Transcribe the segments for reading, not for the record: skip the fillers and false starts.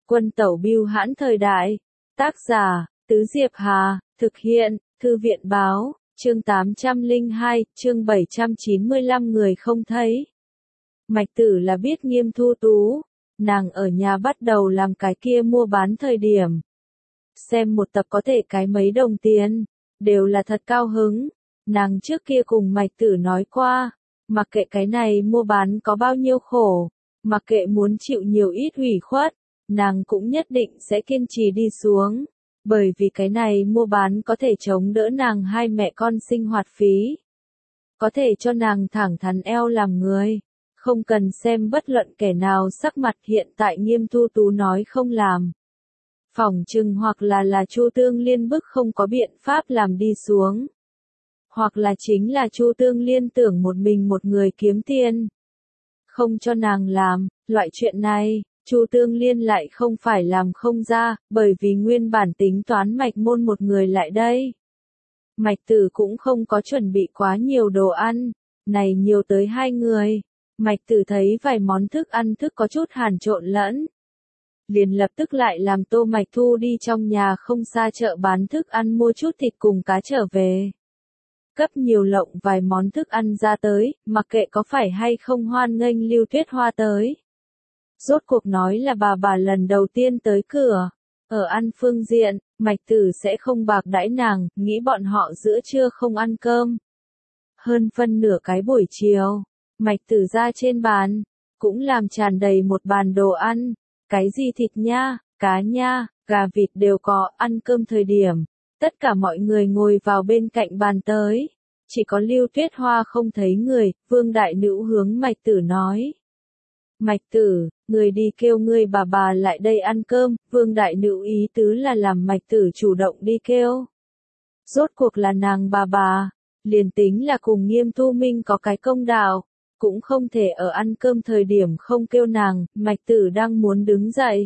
Quân tẩu bưu hãn thời đại. Tác giả, Tứ Diệp Hà, thực hiện, Thư viện báo, chương 802, chương 795 người không thấy. Mạch Tử là biết Nghiêm Thu Tú, nàng ở nhà bắt đầu làm cái kia mua bán thời điểm. Xem một tập có thể cái mấy đồng tiền, đều là thật cao hứng. Nàng trước kia cùng Mạch Tử nói qua, mặc kệ cái này mua bán có bao nhiêu khổ, mặc kệ muốn chịu nhiều ít hủy khuất, nàng cũng nhất định sẽ kiên trì đi xuống, bởi vì cái này mua bán có thể chống đỡ nàng hai mẹ con sinh hoạt phí. Có thể cho nàng thẳng thắn eo làm người, không cần xem bất luận kẻ nào sắc mặt. Hiện tại Nghiêm Thu Tú nói không làm. Phỏng chừng hoặc là Chu Tương Liên bức không có biện pháp làm đi xuống. Hoặc là chính là Chu Tương Liên tưởng một mình một người kiếm tiền. Không cho nàng làm, loại chuyện này, Chu Tương Liên lại không phải làm không ra, bởi vì nguyên bản tính toán Mạch Môn một người lại đây. Mạch Tử cũng không có chuẩn bị quá nhiều đồ ăn, này nhiều tới 2 người. Mạch Tử thấy vài món thức ăn thức có chút hàn trộn lẫn. Liền lập tức lại làm Tô Mạch Thu đi trong nhà không xa chợ bán thức ăn mua chút thịt cùng cá trở về. Cấp nhiều lộng vài món thức ăn ra tới, mặc kệ có phải hay không hoan nghênh Lưu Tuyết Hoa tới. Rốt cuộc nói là bà lần đầu tiên tới cửa. Ở ăn phương diện, Mạch Tử sẽ không bạc đãi nàng, nghĩ bọn họ giữa trưa không ăn cơm. Hơn phân nửa cái buổi chiều, Mạch Tử ra trên bàn, cũng làm tràn đầy một bàn đồ ăn. Cái gì thịt nha, cá nha, gà vịt đều có. Ăn cơm thời điểm, tất cả mọi người ngồi vào bên cạnh bàn tới. Chỉ có Lưu Tuyết Hoa không thấy người. Vương Đại Nữ hướng Mạch Tử nói. Mạch Tử, người đi kêu ngươi bà lại đây ăn cơm. Vương Đại Nữ ý tứ là làm Mạch Tử chủ động đi kêu. Rốt cuộc là nàng bà, liền tính là cùng Nghiêm Thu Minh có cái công đạo, cũng không thể ở ăn cơm thời điểm không kêu nàng. Mạch Tử đang muốn đứng dậy,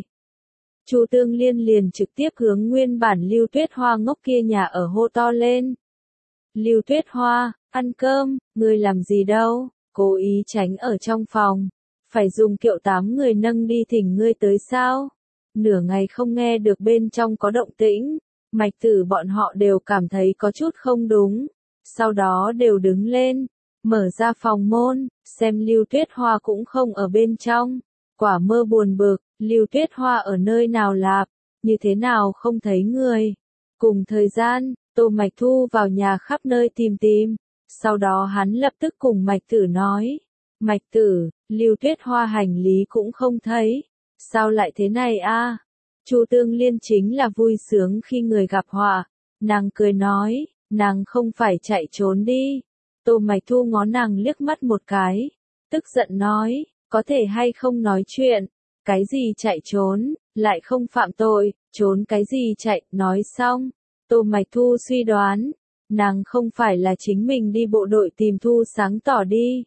Chu Tương Liên liền trực tiếp hướng nguyên bản Lưu Tuyết Hoa ngốc kia nhà ở hô to lên. Lưu Tuyết Hoa, ăn cơm, ngươi làm gì đâu, cố ý tránh ở trong phòng, phải dùng kiệu 8 người nâng đi thỉnh ngươi tới sao? Nửa ngày không nghe được bên trong có động tĩnh, Mạch Tử bọn họ đều cảm thấy có chút không đúng, sau đó đều đứng lên, mở ra phòng môn, xem Lưu Tuyết Hoa cũng không ở bên trong, quả mơ buồn bực, Lưu Tuyết Hoa ở nơi nào lạp, như thế nào không thấy người. Cùng thời gian, Tô Mạch Thu vào nhà khắp nơi tìm, sau đó hắn lập tức cùng Mạch Tử nói, Mạch Tử, Lưu Tuyết Hoa hành lý cũng không thấy, sao lại thế này a? Chu Tương Liên chính là vui sướng khi người gặp họa, nàng cười nói, nàng không phải chạy trốn đi. Tô Mạch Thu ngó nàng liếc mắt một cái, tức giận nói, có thể hay không nói chuyện, cái gì chạy trốn, lại không phạm tội, trốn cái gì chạy. Nói xong, Tô Mạch Thu suy đoán, nàng không phải là chính mình đi bộ đội tìm Thu Sáng tỏ đi.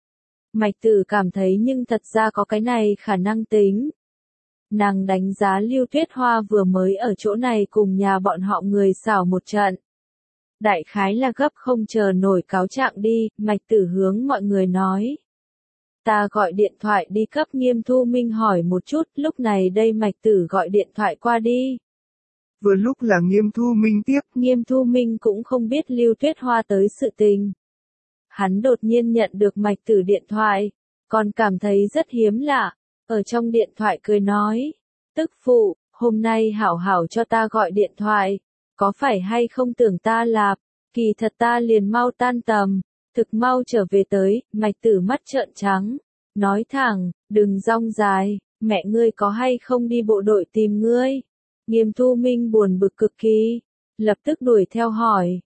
Mạch Tử cảm thấy nhưng thật ra có cái này khả năng tính. Nàng đánh giá Lưu Tuyết Hoa vừa mới ở chỗ này cùng nhà bọn họ người xảo một trận. Đại khái là gấp không chờ nổi cáo trạng đi. Mạch Tử hướng mọi người nói. Ta gọi điện thoại đi cấp Nghiêm Thu Minh hỏi một chút. Lúc này đây Mạch Tử gọi điện thoại qua đi. Vừa lúc là Nghiêm Thu Minh tiếp. Nghiêm Thu Minh cũng không biết Lưu Tuyết Hoa tới sự tình. Hắn đột nhiên nhận được Mạch Tử điện thoại, còn cảm thấy rất hiếm lạ, ở trong điện thoại cười nói, tức phụ, hôm nay hảo hảo cho ta gọi điện thoại, có phải hay không tưởng ta lạp, kỳ thật ta liền mau tan tầm, thực mau trở về tới. Mạch Tử mắt trợn trắng, nói thẳng, đừng rong dài, mẹ ngươi có hay không đi bộ đội tìm ngươi. Nghiêm Thu Minh buồn bực cực kỳ, lập tức đuổi theo hỏi,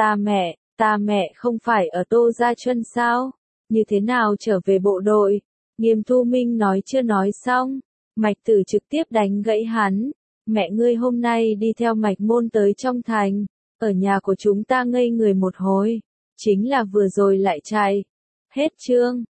ta mẹ không phải ở Tô Gia Chuân sao? Như thế nào trở về bộ đội? Nghiêm Thu Minh nói chưa nói xong, Mạch Tử trực tiếp đánh gãy hắn. Mẹ ngươi hôm nay đi theo Mạch Môn tới trong thành, ở nhà của chúng ta ngây người một hồi, chính là vừa rồi lại chạy. Hết chương.